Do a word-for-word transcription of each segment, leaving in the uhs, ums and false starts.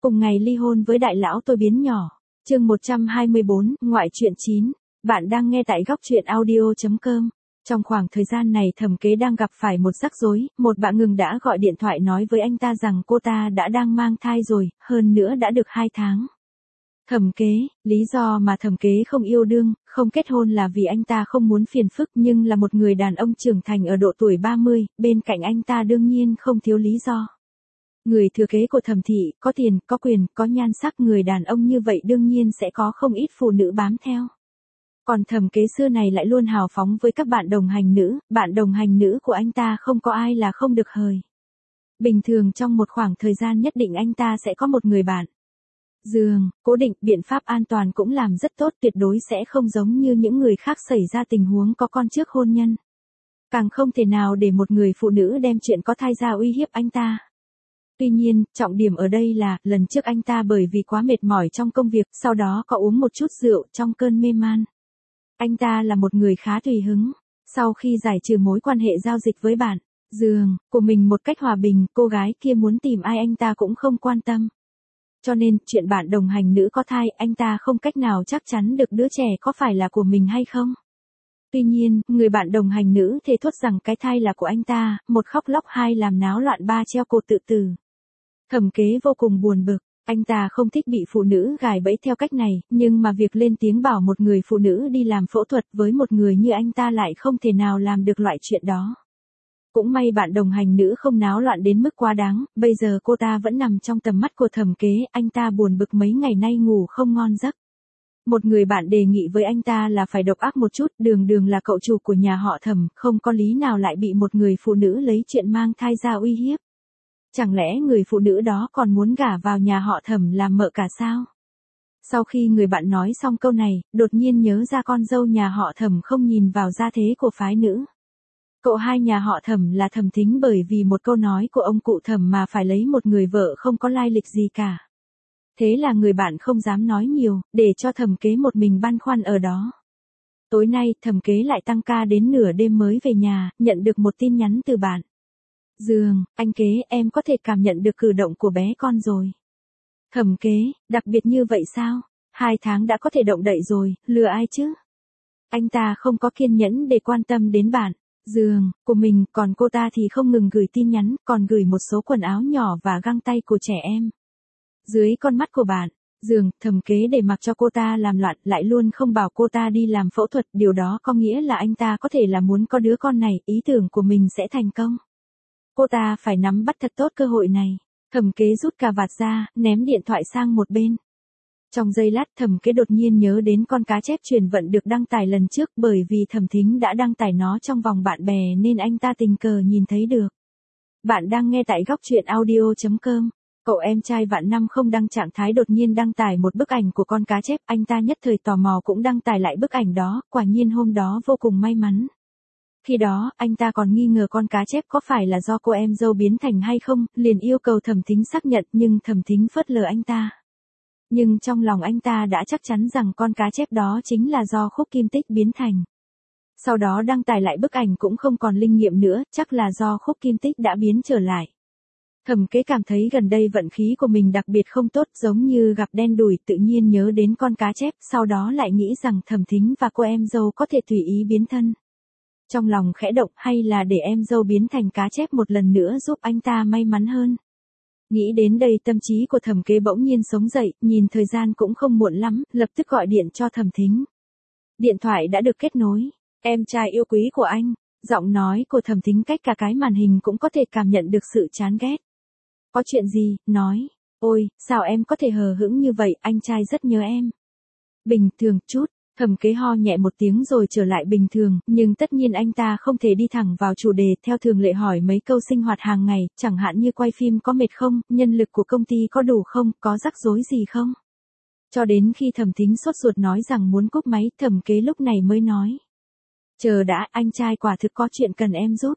Cùng ngày ly hôn với đại lão tôi biến nhỏ. Chương một trăm hai mươi bốn, ngoại truyện chín. Bạn đang nghe tại góc truyện audio chấm com. Trong khoảng thời gian này Thẩm Kế đang gặp phải một rắc rối, một bạn ngừng đã gọi điện thoại nói với anh ta rằng cô ta đã đang mang thai rồi, hơn nữa đã được hai tháng. Thẩm Kế, lý do mà Thẩm Kế không yêu đương, không kết hôn là vì anh ta không muốn phiền phức, nhưng là một người đàn ông trưởng thành ở độ tuổi ba mươi, bên cạnh anh ta đương nhiên không thiếu lý do. Người thừa kế của Thẩm thị, có tiền, có quyền, có nhan sắc, người đàn ông như vậy đương nhiên sẽ có không ít phụ nữ bám theo. Còn Thẩm Kế xưa này lại luôn hào phóng với các bạn đồng hành nữ, bạn đồng hành nữ của anh ta không có ai là không được hời. Bình thường trong một khoảng thời gian nhất định anh ta sẽ có một người bạn. Giường, cố định, biện pháp an toàn cũng làm rất tốt, tuyệt đối sẽ không giống như những người khác xảy ra tình huống có con trước hôn nhân. Càng không thể nào để một người phụ nữ đem chuyện có thai ra uy hiếp anh ta. Tuy nhiên, trọng điểm ở đây là, lần trước anh ta bởi vì quá mệt mỏi trong công việc, sau đó có uống một chút rượu trong cơn mê man. Anh ta là một người khá tùy hứng. Sau khi giải trừ mối quan hệ giao dịch với bạn, giường, của mình một cách hòa bình, cô gái kia muốn tìm ai anh ta cũng không quan tâm. Cho nên, chuyện bạn đồng hành nữ có thai, anh ta không cách nào chắc chắn được đứa trẻ có phải là của mình hay không. Tuy nhiên, người bạn đồng hành nữ thề thốt rằng cái thai là của anh ta, một khóc lóc, hai làm náo loạn, ba treo cổ tự tử. Thẩm Kế vô cùng buồn bực, anh ta không thích bị phụ nữ gài bẫy theo cách này, nhưng mà việc lên tiếng bảo một người phụ nữ đi làm phẫu thuật với một người như anh ta lại không thể nào làm được loại chuyện đó. Cũng may bạn đồng hành nữ không náo loạn đến mức quá đáng, bây giờ cô ta vẫn nằm trong tầm mắt của Thẩm Kế, anh ta buồn bực mấy ngày nay ngủ không ngon giấc. Một người bạn đề nghị với anh ta là phải độc ác một chút, đường đường là cậu chủ của nhà họ Thẩm, không có lý nào lại bị một người phụ nữ lấy chuyện mang thai ra uy hiếp. Chẳng lẽ người phụ nữ đó còn muốn gả vào nhà họ Thẩm làm mợ cả sao? Sau khi người bạn nói xong câu này, đột nhiên nhớ ra con dâu nhà họ Thẩm không nhìn vào gia thế của phái nữ. Cậu hai nhà họ Thẩm là Thẩm Thính bởi vì một câu nói của ông cụ Thẩm mà phải lấy một người vợ không có lai lịch gì cả. Thế là người bạn không dám nói nhiều, để cho Thẩm Kế một mình băn khoăn ở đó. Tối nay, Thẩm Kế lại tăng ca đến nửa đêm mới về nhà, nhận được một tin nhắn từ bạn. Giường, anh Kế, em có thể cảm nhận được cử động của bé con rồi. Thẩm Kế, đặc biệt như vậy sao? Hai tháng đã có thể động đậy rồi, lừa ai chứ? Anh ta không có kiên nhẫn để quan tâm đến bạn. Giường, của mình, còn cô ta thì không ngừng gửi tin nhắn, còn gửi một số quần áo nhỏ và găng tay của trẻ em. Dưới con mắt của bạn, Giường, Thẩm Kế để mặc cho cô ta làm loạn, lại luôn không bảo cô ta đi làm phẫu thuật, điều đó có nghĩa là anh ta có thể là muốn có đứa con này, ý tưởng của mình sẽ thành công. Cô ta phải nắm bắt thật tốt cơ hội này. Thẩm Kế rút cà vạt ra, ném điện thoại sang một bên. Trong giây lát Thẩm Kế đột nhiên nhớ đến con cá chép truyền vận được đăng tải lần trước, bởi vì Thẩm Thính đã đăng tải nó trong vòng bạn bè nên anh ta tình cờ nhìn thấy được. Bạn đang nghe tại góc truyện audio chấm com. Cậu em trai Vạn Năm không đăng trạng thái đột nhiên đăng tải một bức ảnh của con cá chép, anh ta nhất thời tò mò cũng đăng tải lại bức ảnh đó, quả nhiên hôm đó vô cùng may mắn. Khi đó, anh ta còn nghi ngờ con cá chép có phải là do cô em dâu biến thành hay không, liền yêu cầu Thẩm Thính xác nhận, nhưng Thẩm Thính phớt lờ anh ta. Nhưng trong lòng anh ta đã chắc chắn rằng con cá chép đó chính là do Khúc Kim Tích biến thành. Sau đó đăng tải lại bức ảnh cũng không còn linh nghiệm nữa, chắc là do Khúc Kim Tích đã biến trở lại. Thẩm Kế cảm thấy gần đây vận khí của mình đặc biệt không tốt, giống như gặp đen đủi, tự nhiên nhớ đến con cá chép, sau đó lại nghĩ rằng Thẩm Thính và cô em dâu có thể tùy ý biến thân. Trong lòng khẽ động, hay là để em dâu biến thành cá chép một lần nữa giúp anh ta may mắn hơn. Nghĩ đến đây tâm trí của Thẩm Kế bỗng nhiên sống dậy, nhìn thời gian cũng không muộn lắm, lập tức gọi điện cho Thẩm Thính. Điện thoại đã được kết nối. Em trai yêu quý của anh. Giọng nói của Thẩm Thính cách cả cái màn hình cũng có thể cảm nhận được sự chán ghét. Có chuyện gì, nói. Ôi, sao em có thể hờ hững như vậy, anh trai rất nhớ em. Bình thường chút. Thẩm Kế ho nhẹ một tiếng rồi trở lại bình thường, nhưng tất nhiên anh ta không thể đi thẳng vào chủ đề, theo thường lệ hỏi mấy câu sinh hoạt hàng ngày, chẳng hạn như quay phim có mệt không, nhân lực của công ty có đủ không, có rắc rối gì không. Cho đến khi Thẩm Thính sốt ruột nói rằng muốn cúp máy, Thẩm Kế lúc này mới nói. Chờ đã, anh trai quả thực có chuyện cần em giúp.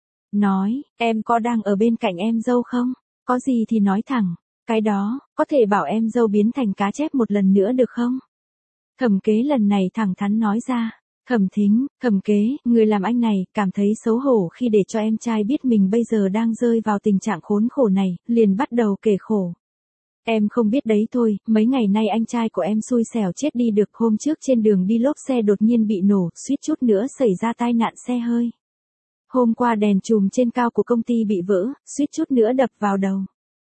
Nói, em có đang ở bên cạnh em dâu không? Có gì thì nói thẳng, cái đó, có thể bảo em dâu biến thành cá chép một lần nữa được không? Thẩm Kế lần này thẳng thắn nói ra. Thẩm Thính, Thẩm Kế, người làm anh này, cảm thấy xấu hổ khi để cho em trai biết mình bây giờ đang rơi vào tình trạng khốn khổ này, liền bắt đầu kể khổ. Em không biết đấy thôi, mấy ngày nay anh trai của em xui xẻo chết đi được, hôm trước trên đường đi lốp xe đột nhiên bị nổ, suýt chút nữa xảy ra tai nạn xe hơi. Hôm qua đèn chùm trên cao của công ty bị vỡ, suýt chút nữa đập vào đầu.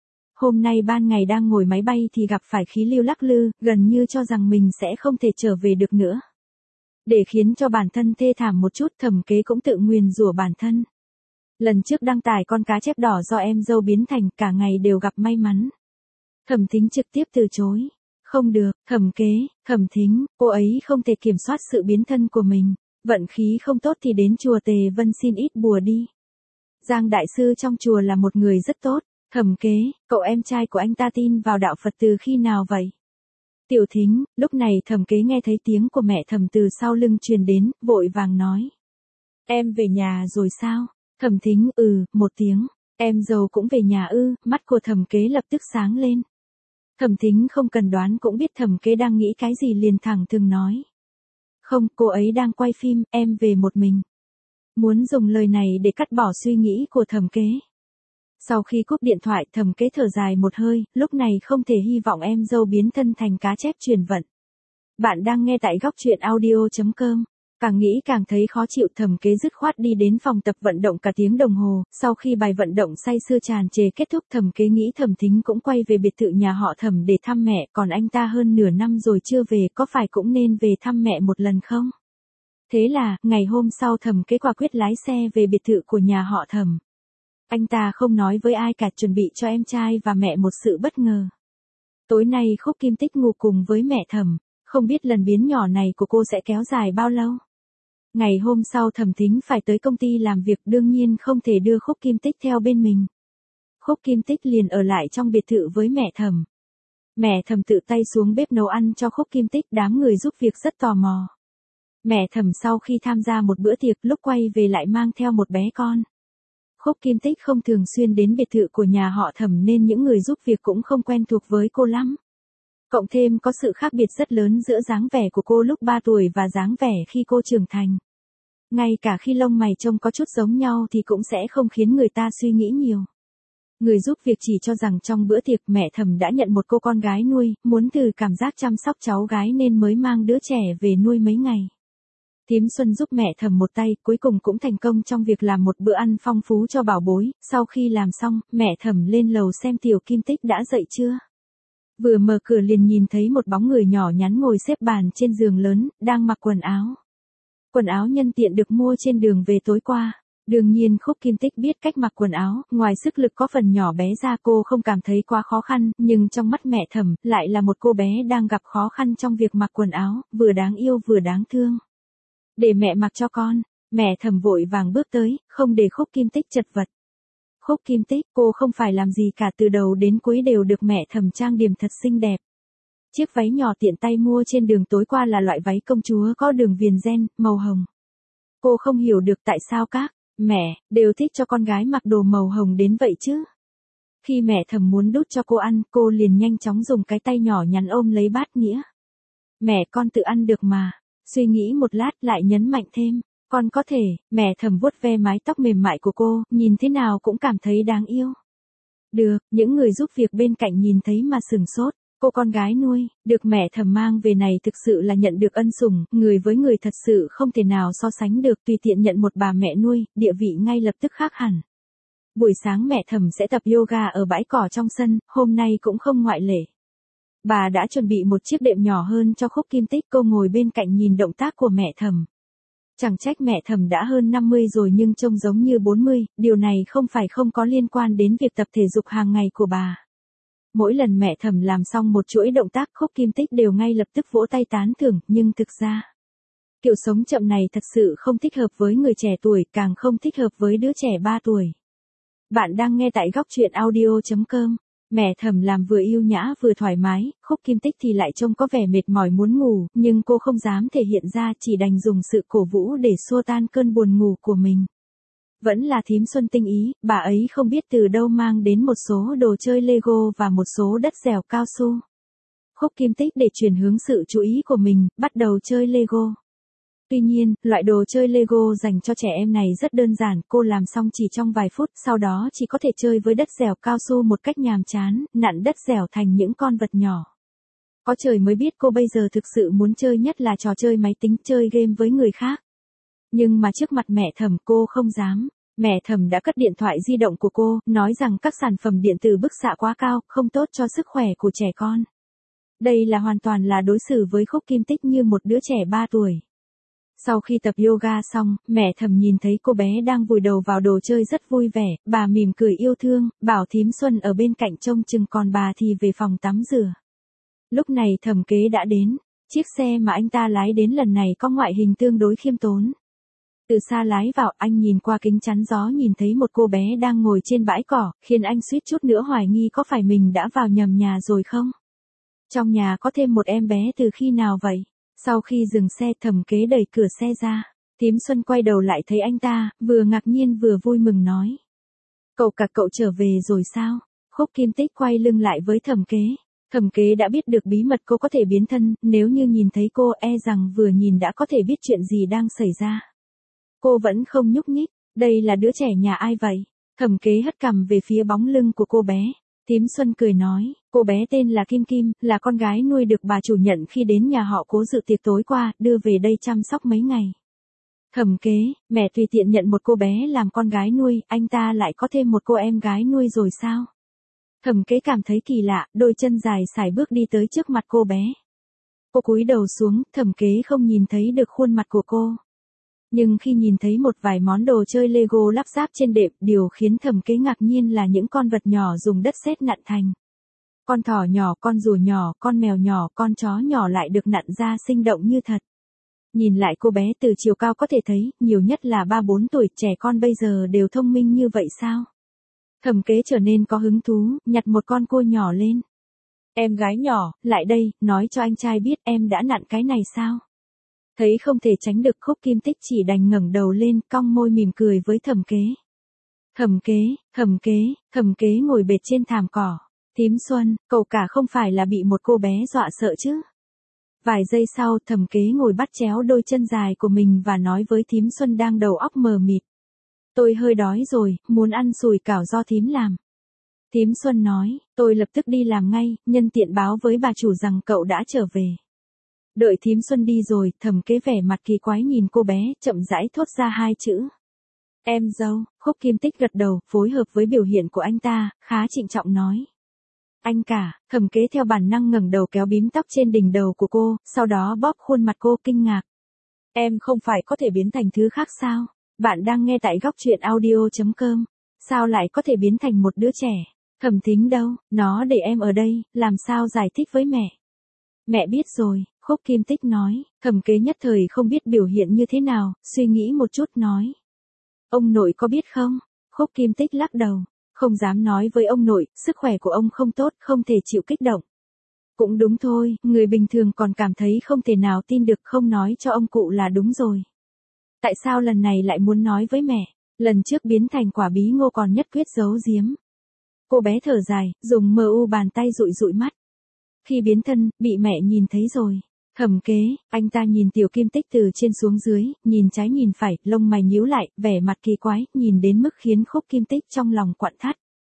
Hôm nay ban ngày đang ngồi máy bay thì gặp phải khí lưu lắc lư, gần như cho rằng mình sẽ không thể trở về được nữa. Để khiến cho bản thân thê thảm một chút, Thẩm Kế cũng tự nguyền rủa bản thân. Lần trước đăng tải con cá chép đỏ do em dâu biến thành, cả ngày đều gặp may mắn. Thẩm Thính trực tiếp từ chối. Không được, Thẩm Kế, Thẩm Thính, cô ấy không thể kiểm soát sự biến thân của mình. Vận khí không tốt thì đến chùa Tề Vân xin ít bùa đi. Giang đại sư trong chùa là một người rất tốt. Thẩm Kế, cậu em trai của anh ta tin vào đạo Phật từ khi nào vậy? Tiểu Thính, lúc này Thẩm Kế nghe thấy tiếng của mẹ Thẩm từ sau lưng truyền đến, vội vàng nói. Em về nhà rồi sao? Thẩm Thính, ừ, một tiếng. Em dâu cũng về nhà ư? Mắt của Thẩm Kế lập tức sáng lên. Thẩm Thính không cần đoán cũng biết Thẩm Kế đang nghĩ cái gì, liền thẳng thừng nói. Không, cô ấy đang quay phim, em về một mình. Muốn dùng lời này để cắt bỏ suy nghĩ của Thẩm Kế. Sau khi cúp điện thoại, Thẩm Kế thở dài một hơi, lúc này không thể hy vọng em dâu biến thân thành cá chép truyền vận. Bạn đang nghe tại góc truyện audio chấm com. Càng nghĩ càng thấy khó chịu, Thẩm Kế dứt khoát đi đến phòng tập vận động cả tiếng đồng hồ, sau khi bài vận động say sưa tràn trề kết thúc, Thẩm Kế nghĩ Thẩm Thính cũng quay về biệt thự nhà họ Thẩm để thăm mẹ, còn anh ta hơn nửa năm rồi chưa về, có phải cũng nên về thăm mẹ một lần không? Thế là, ngày hôm sau Thẩm Kế quả quyết lái xe về biệt thự của nhà họ Thẩm. Anh ta không nói với ai cả, chuẩn bị cho em trai và mẹ một sự bất ngờ. Tối nay Khúc Kim Tích ngủ cùng với mẹ Thẩm, không biết lần biến nhỏ này của cô sẽ kéo dài bao lâu. Ngày hôm sau Thẩm Thính phải tới công ty làm việc, đương nhiên không thể đưa Khúc Kim Tích theo bên mình. Khúc Kim Tích liền ở lại trong biệt thự với mẹ Thẩm. Mẹ Thẩm tự tay xuống bếp nấu ăn cho Khúc Kim Tích, đám người giúp việc rất tò mò. Mẹ Thẩm sau khi tham gia một bữa tiệc, lúc quay về lại mang theo một bé con. Khúc Kim Tích không thường xuyên đến biệt thự của nhà họ Thẩm nên những người giúp việc cũng không quen thuộc với cô lắm. Cộng thêm có sự khác biệt rất lớn giữa dáng vẻ của cô lúc ba tuổi và dáng vẻ khi cô trưởng thành. Ngay cả khi lông mày trông có chút giống nhau thì cũng sẽ không khiến người ta suy nghĩ nhiều. Người giúp việc chỉ cho rằng trong bữa tiệc mẹ Thẩm đã nhận một cô con gái nuôi, muốn từ cảm giác chăm sóc cháu gái nên mới mang đứa trẻ về nuôi mấy ngày. Thím Xuân giúp mẹ Thẩm một tay, cuối cùng cũng thành công trong việc làm một bữa ăn phong phú cho bảo bối. Sau khi làm xong, mẹ Thẩm lên lầu xem Tiểu Kim Tích đã dậy chưa. Vừa mở cửa liền nhìn thấy một bóng người nhỏ nhắn ngồi xếp bàn trên giường lớn, đang mặc quần áo. Quần áo nhân tiện được mua trên đường về tối qua. Đương nhiên Khúc Kim Tích biết cách mặc quần áo, ngoài sức lực có phần nhỏ bé ra cô không cảm thấy quá khó khăn, nhưng trong mắt mẹ Thẩm, lại là một cô bé đang gặp khó khăn trong việc mặc quần áo, vừa đáng yêu vừa đáng thương. Để mẹ mặc cho con, mẹ Thẩm vội vàng bước tới, không để Khúc Kim Tích chật vật. Khúc Kim Tích, cô không phải làm gì cả, từ đầu đến cuối đều được mẹ Thẩm trang điểm thật xinh đẹp. Chiếc váy nhỏ tiện tay mua trên đường tối qua là loại váy công chúa có đường viền ren, màu hồng. Cô không hiểu được tại sao các mẹ đều thích cho con gái mặc đồ màu hồng đến vậy chứ. Khi mẹ Thẩm muốn đút cho cô ăn, cô liền nhanh chóng dùng cái tay nhỏ nhắn ôm lấy bát nghĩa. Mẹ, con tự ăn được mà. Suy nghĩ một lát lại nhấn mạnh thêm. Con có thể, mẹ Thẩm vuốt ve mái tóc mềm mại của cô, nhìn thế nào cũng cảm thấy đáng yêu. Được, những người giúp việc bên cạnh nhìn thấy mà sửng sốt. Cô con gái nuôi, được mẹ Thẩm mang về này thực sự là nhận được ân sủng, người với người thật sự không thể nào so sánh được, tùy tiện nhận một bà mẹ nuôi, địa vị ngay lập tức khác hẳn. Buổi sáng mẹ Thẩm sẽ tập yoga ở bãi cỏ trong sân, hôm nay cũng không ngoại lệ. Bà đã chuẩn bị một chiếc đệm nhỏ hơn cho Khúc Kim Tích, cô ngồi bên cạnh nhìn động tác của mẹ Thẩm. Chẳng trách mẹ Thẩm đã hơn năm mươi rồi nhưng trông giống như bốn mươi, điều này không phải không có liên quan đến việc tập thể dục hàng ngày của bà. Mỗi lần mẹ Thẩm làm xong một chuỗi động tác, Khúc Kim Tích đều ngay lập tức vỗ tay tán thưởng, nhưng thực ra, kiểu sống chậm này thật sự không thích hợp với người trẻ tuổi, càng không thích hợp với đứa trẻ ba tuổi. Bạn đang nghe tại góc truyện audio chấm com. Mẹ Thẩm làm vừa yêu nhã vừa thoải mái, Khúc Kim Tích thì lại trông có vẻ mệt mỏi muốn ngủ, nhưng cô không dám thể hiện ra, chỉ đành dùng sự cổ vũ để xua tan cơn buồn ngủ của mình. Vẫn là thím Xuân tinh ý, bà ấy không biết từ đâu mang đến một số đồ chơi Lego và một số đất dẻo cao su. Khúc Kim Tích để chuyển hướng sự chú ý của mình, bắt đầu chơi Lego. Tuy nhiên, loại đồ chơi Lego dành cho trẻ em này rất đơn giản, cô làm xong chỉ trong vài phút, sau đó chỉ có thể chơi với đất dẻo cao su một cách nhàm chán, nặn đất dẻo thành những con vật nhỏ. Có trời mới biết cô bây giờ thực sự muốn chơi nhất là trò chơi máy tính, chơi game với người khác. Nhưng mà trước mặt mẹ Thẩm cô không dám. Mẹ Thẩm đã cất điện thoại di động của cô, nói rằng các sản phẩm điện tử bức xạ quá cao, không tốt cho sức khỏe của trẻ con. Đây là hoàn toàn là đối xử với Khúc Kim Tích như một đứa trẻ ba tuổi. Sau khi tập yoga xong, mẹ Thẩm nhìn thấy cô bé đang vùi đầu vào đồ chơi rất vui vẻ, bà mỉm cười yêu thương, bảo thím Xuân ở bên cạnh trông chừng, còn bà thì về phòng tắm rửa. Lúc này Thẩm Kế đã đến, chiếc xe mà anh ta lái đến lần này có ngoại hình tương đối khiêm tốn. Từ xa lái vào, anh nhìn qua kính chắn gió nhìn thấy một cô bé đang ngồi trên bãi cỏ, khiến anh suýt chút nữa hoài nghi có phải mình đã vào nhầm nhà rồi không? Trong nhà có thêm một em bé từ khi nào vậy? Sau khi dừng xe, Thẩm Kế đẩy cửa xe ra. Thím Xuân quay đầu lại thấy anh ta, vừa ngạc nhiên vừa vui mừng nói. Cậu cả cậu trở về rồi sao? Khúc Kim Tích quay lưng lại với Thẩm Kế. Thẩm Kế đã biết được bí mật cô có thể biến thân, nếu như nhìn thấy cô e rằng vừa nhìn đã có thể biết chuyện gì đang xảy ra. Cô vẫn không nhúc nhích, đây là đứa trẻ nhà ai vậy? Thẩm Kế hất cằm về phía bóng lưng của cô bé. Thím Xuân cười nói, cô bé tên là Kim Kim, là con gái nuôi được bà chủ nhận khi đến nhà họ Cố dự tiệc tối qua, đưa về đây chăm sóc mấy ngày. Thẩm Kế, mẹ tùy tiện nhận một cô bé làm con gái nuôi, anh ta lại có thêm một cô em gái nuôi rồi sao? Thẩm Kế cảm thấy kỳ lạ, đôi chân dài sải bước đi tới trước mặt cô bé. Cô cúi đầu xuống, Thẩm Kế không nhìn thấy được khuôn mặt của cô. Nhưng khi nhìn thấy một vài món đồ chơi Lego lắp ráp trên đệm, điều khiến Thẩm Kế ngạc nhiên là những con vật nhỏ dùng đất sét nặn thành. Con thỏ nhỏ, con rùa nhỏ, con mèo nhỏ, con chó nhỏ lại được nặn ra sinh động như thật. Nhìn lại cô bé từ chiều cao có thể thấy, nhiều nhất là ba bốn tuổi, trẻ con bây giờ đều thông minh như vậy sao? Thẩm Kế trở nên có hứng thú, nhặt một con cua nhỏ lên. Em gái nhỏ, lại đây, nói cho anh trai biết em đã nặn cái này sao? Thấy không thể tránh được, Khúc Kim Tích chỉ đành ngẩng đầu lên, cong môi mỉm cười với Thẩm Kế. Thẩm Kế, Thẩm Kế, Thẩm Kế ngồi bệt trên thảm cỏ. Thím Xuân, cậu cả không phải là bị một cô bé dọa sợ chứ? Vài giây sau, Thẩm Kế ngồi bắt chéo đôi chân dài của mình và nói với thím Xuân đang đầu óc mờ mịt. Tôi hơi đói rồi, muốn ăn sủi cảo do thím làm. Thím Xuân nói, tôi lập tức đi làm ngay, nhân tiện báo với bà chủ rằng cậu đã trở về. Đợi thím Xuân đi rồi, Thẩm Kế vẻ mặt kỳ quái nhìn cô bé, chậm rãi thốt ra hai chữ. Em dâu. Khúc Kim Tích gật đầu, phối hợp với biểu hiện của anh ta, khá trịnh trọng nói. Anh cả. Thẩm Kế theo bản năng ngẩng đầu kéo bím tóc trên đỉnh đầu của cô, sau đó bóp khuôn mặt cô kinh ngạc. Em không phải có thể biến thành thứ khác sao? Bạn đang nghe tại góc truyện audio chấm com. Sao lại có thể biến thành một đứa trẻ? Thẩm Thính đâu, nó để em ở đây, làm sao giải thích với mẹ? Mẹ biết rồi, Khúc Kim Tích nói. Thẩm Kế nhất thời không biết biểu hiện như thế nào, suy nghĩ một chút nói. Ông nội có biết không? Khúc Kim Tích lắc đầu. Không dám nói với ông nội, sức khỏe của ông không tốt, không thể chịu kích động. Cũng đúng thôi, người bình thường còn cảm thấy không thể nào tin được, không nói cho ông cụ là đúng rồi. Tại sao lần này lại muốn nói với mẹ? Lần trước biến thành quả bí ngô còn nhất quyết giấu giếm. Cô bé thở dài, dùng mờ u bàn tay dụi dụi mắt. Khi biến thân, bị mẹ nhìn thấy rồi. Thẩm Kế, anh ta nhìn Tiểu Kim Tích từ trên xuống dưới, nhìn trái nhìn phải, lông mày nhíu lại, vẻ mặt kỳ quái, nhìn đến mức khiến Khúc Kim Tích trong lòng quặn thắt.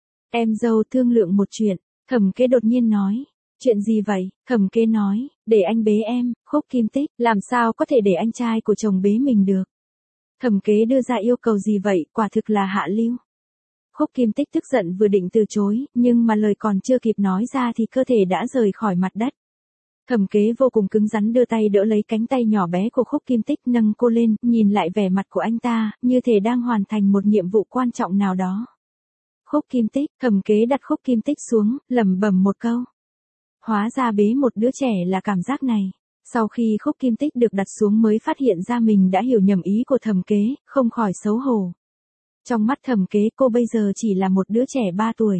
Em dâu thương lượng một chuyện, Thẩm Kế đột nhiên nói. Chuyện gì vậy? Thẩm Kế nói, để anh bế em. Khúc Kim Tích, làm sao có thể để anh trai của chồng bế mình được? Thẩm Kế đưa ra yêu cầu gì vậy, quả thực là hạ lưu. Khúc Kim Tích tức giận vừa định từ chối, nhưng mà lời còn chưa kịp nói ra thì cơ thể đã rời khỏi mặt đất. Thẩm Kế vô cùng cứng rắn đưa tay đỡ lấy cánh tay nhỏ bé của Khúc Kim Tích, nâng cô lên, nhìn lại vẻ mặt của anh ta, như thể đang hoàn thành một nhiệm vụ quan trọng nào đó. Khúc Kim Tích, Thẩm Kế đặt Khúc Kim Tích xuống, lẩm bẩm một câu. Hóa ra bế một đứa trẻ là cảm giác này. Sau khi Khúc Kim Tích được đặt xuống mới phát hiện ra mình đã hiểu nhầm ý của Thẩm Kế, không khỏi xấu hổ. Trong mắt Thẩm Kế, cô bây giờ chỉ là một đứa trẻ ba tuổi.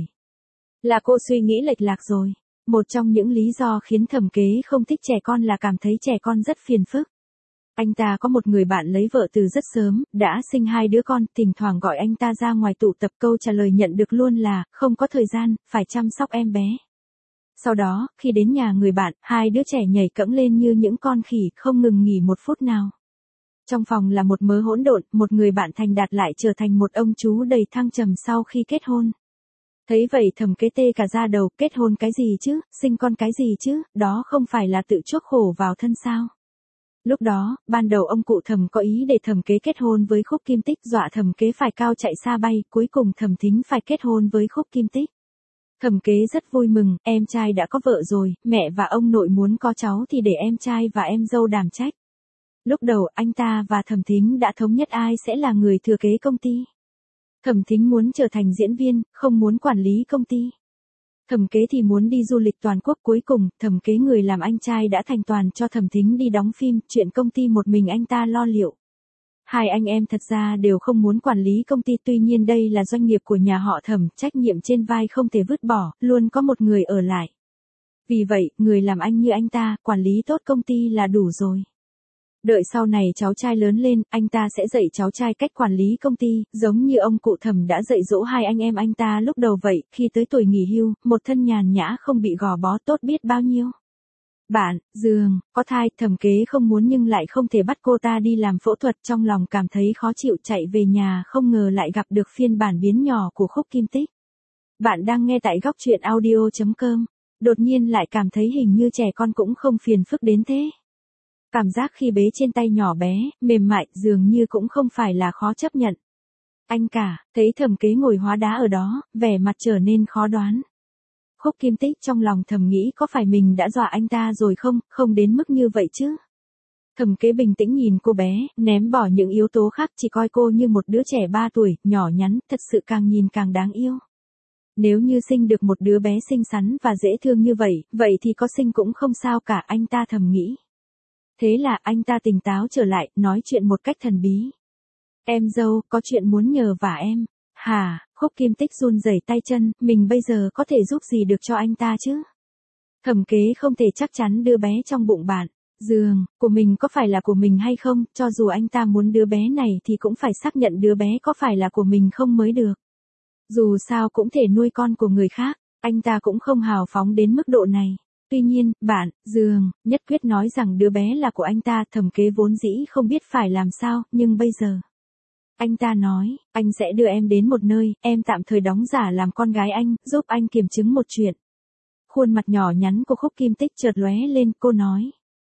Là cô suy nghĩ lệch lạc rồi. Một trong những lý do khiến Thẩm Kế không thích trẻ con là cảm thấy trẻ con rất phiền phức. Anh ta có một người bạn lấy vợ từ rất sớm, đã sinh hai đứa con, thỉnh thoảng gọi anh ta ra ngoài tụ tập, câu trả lời nhận được luôn là, không có thời gian, phải chăm sóc em bé. Sau đó, khi đến nhà người bạn, hai đứa trẻ nhảy cẫng lên như những con khỉ, không ngừng nghỉ một phút nào. Trong phòng là một mớ hỗn độn, một người bạn thành đạt lại trở thành một ông chú đầy thăng trầm sau khi kết hôn. Thấy vậy Thẩm Kế tê cả da đầu, kết hôn cái gì chứ, sinh con cái gì chứ, đó không phải là tự chuốc khổ vào thân sao. Lúc đó, ban đầu ông cụ Thẩm có ý để Thẩm Kế kết hôn với Khúc Kim Tích, dọa Thẩm Kế phải cao chạy xa bay, cuối cùng Thẩm Thính phải kết hôn với Khúc Kim Tích. Thẩm Kế rất vui mừng, em trai đã có vợ rồi, mẹ và ông nội muốn có cháu thì để em trai và em dâu đảm trách. Lúc đầu anh ta và Thẩm Thính đã thống nhất ai sẽ là người thừa kế công ty. Thẩm Thính muốn trở thành diễn viên, không muốn quản lý công ty. Thẩm Kế thì muốn đi du lịch toàn quốc, cuối cùng, Thẩm Kế người làm anh trai đã thành toàn cho Thẩm Thính đi đóng phim, chuyện công ty một mình anh ta lo liệu. Hai anh em thật ra đều không muốn quản lý công ty, tuy nhiên đây là doanh nghiệp của nhà họ Thẩm, trách nhiệm trên vai không thể vứt bỏ, luôn có một người ở lại. Vì vậy, người làm anh như anh ta, quản lý tốt công ty là đủ rồi. Đợi sau này cháu trai lớn lên, anh ta sẽ dạy cháu trai cách quản lý công ty, giống như ông cụ Thẩm đã dạy dỗ hai anh em anh ta lúc đầu vậy, khi tới tuổi nghỉ hưu, một thân nhàn nhã không bị gò bó tốt biết bao nhiêu. Bạn, giường, có thai, Thẩm Kế không muốn nhưng lại không thể bắt cô ta đi làm phẫu thuật, trong lòng cảm thấy khó chịu chạy về nhà, không ngờ lại gặp được phiên bản biến nhỏ của Khúc Kim Tích. Bạn đang nghe tại góc truyện audio chấm com, đột nhiên lại cảm thấy hình như trẻ con cũng không phiền phức đến thế. Cảm giác khi bế trên tay nhỏ bé, mềm mại, dường như cũng không phải là khó chấp nhận. Anh cả, thấy Thẩm Kế ngồi hóa đá ở đó, vẻ mặt trở nên khó đoán. Khúc Kim Tích trong lòng thầm nghĩ có phải mình đã dọa anh ta rồi không, không đến mức như vậy chứ. Thẩm Kế bình tĩnh nhìn cô bé, ném bỏ những yếu tố khác, chỉ coi cô như một đứa trẻ ba tuổi, nhỏ nhắn, thật sự càng nhìn càng đáng yêu. Nếu như sinh được một đứa bé xinh xắn và dễ thương như vậy, vậy thì có sinh cũng không sao cả, anh ta thầm nghĩ. Thế là anh ta tỉnh táo trở lại, nói chuyện một cách thần bí. Em dâu, có chuyện muốn nhờ vả em. Hả, Khúc Kim Tích run rẩy tay chân, mình bây giờ có thể giúp gì được cho anh ta chứ? Thẩm Kế không thể chắc chắn đứa bé trong bụng bạn, giường, của mình có phải là của mình hay không, cho dù anh ta muốn đứa bé này thì cũng phải xác nhận đứa bé có phải là của mình không mới được. Dù sao cũng thể nuôi con của người khác, anh ta cũng không hào phóng đến mức độ này. Tuy nhiên, bạn, giường, nhất quyết nói rằng đứa bé là của anh ta, Thẩm Kế vốn dĩ không biết phải làm sao, nhưng bây giờ. Anh ta nói, anh sẽ đưa em đến một nơi, em tạm thời đóng giả làm con gái anh, giúp anh kiểm chứng một chuyện. Khuôn mặt nhỏ nhắn của Khúc Kim Tích chợt lóe lên, cô nói.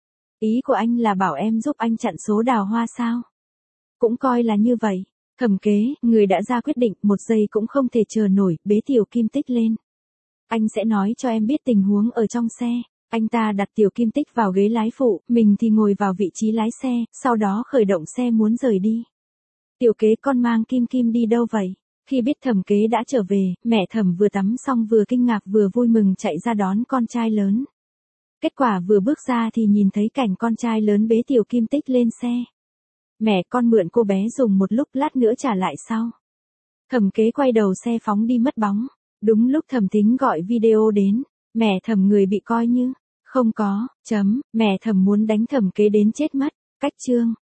Ý của anh là bảo em giúp anh chặn số đào hoa sao? Cũng coi là như vậy. Thẩm Kế, người đã ra quyết định, một giây cũng không thể chờ nổi, bế Tiểu Kim Tích lên. Anh sẽ nói cho em biết tình huống ở trong xe. Anh ta đặt Tiểu Kim Tích vào ghế lái phụ, mình thì ngồi vào vị trí lái xe, sau đó khởi động xe muốn rời đi. Tiểu Kế, con mang Kim Kim đi đâu vậy? Khi biết Thẩm Kế đã trở về, mẹ Thẩm vừa tắm xong vừa kinh ngạc vừa vui mừng chạy ra đón con trai lớn. Kết quả vừa bước ra thì nhìn thấy cảnh con trai lớn bế Tiểu Kim Tích lên xe. Mẹ, con mượn cô bé dùng một lúc, lát nữa trả lại sau. Thẩm Kế quay đầu xe phóng đi mất bóng. Đúng lúc Thẩm Thính gọi video đến, mẹ Thẩm người bị coi như, không có, chấm, mẹ Thẩm muốn đánh Thẩm Kế đến chết mất, cách chương.